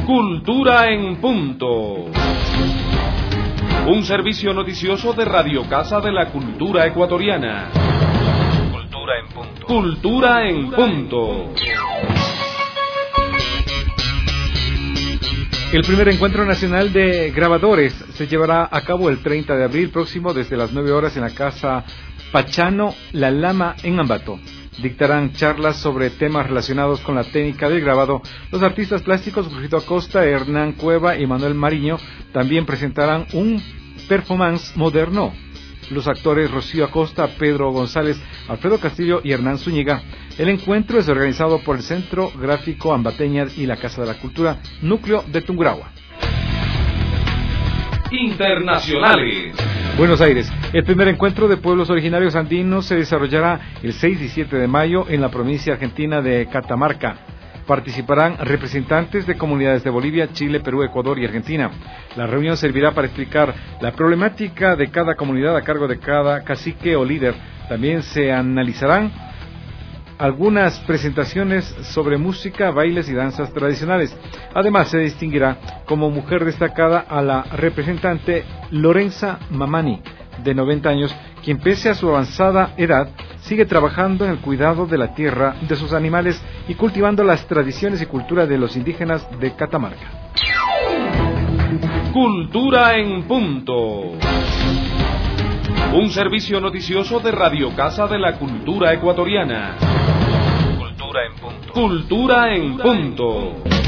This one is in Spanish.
Cultura en Punto. Un servicio noticioso de Radio Casa de la Cultura Ecuatoriana. Cultura en Punto. Cultura en Punto. El primer encuentro nacional de grabadores se llevará a cabo el 30 de abril próximo desde las 9 horas en la Casa Pachano La Lama en Ambato. Dictarán charlas sobre temas relacionados con la técnica del grabado. Los artistas plásticos Brujito Acosta, Hernán Cueva y Manuel Mariño también presentarán un performance moderno. Los actores Rocío Acosta, Pedro González, Alfredo Castillo y Hernán Zúñiga. El encuentro es organizado por el Centro Gráfico Ambateña y la Casa de la Cultura, núcleo de Tungurahua. Internacionales. Buenos Aires. El primer encuentro de pueblos originarios andinos se desarrollará el 6 y 7 de mayo en la provincia argentina de Catamarca. Participarán representantes de comunidades de Bolivia, Chile, Perú, Ecuador y Argentina. La reunión servirá para explicar la problemática de cada comunidad a cargo de cada cacique o líder. También se analizarán algunas presentaciones sobre música, bailes y danzas tradicionales. Además, se distinguirá como mujer destacada a la representante Lorenza Mamani, de 90 años, quien pese a su avanzada edad, sigue trabajando en el cuidado de la tierra, de sus animales y cultivando las tradiciones y cultura de los indígenas de Catamarca. Cultura en Punto. Un servicio noticioso de Radio Casa de la Cultura Ecuatoriana. Cultura en Punto. Cultura en Punto.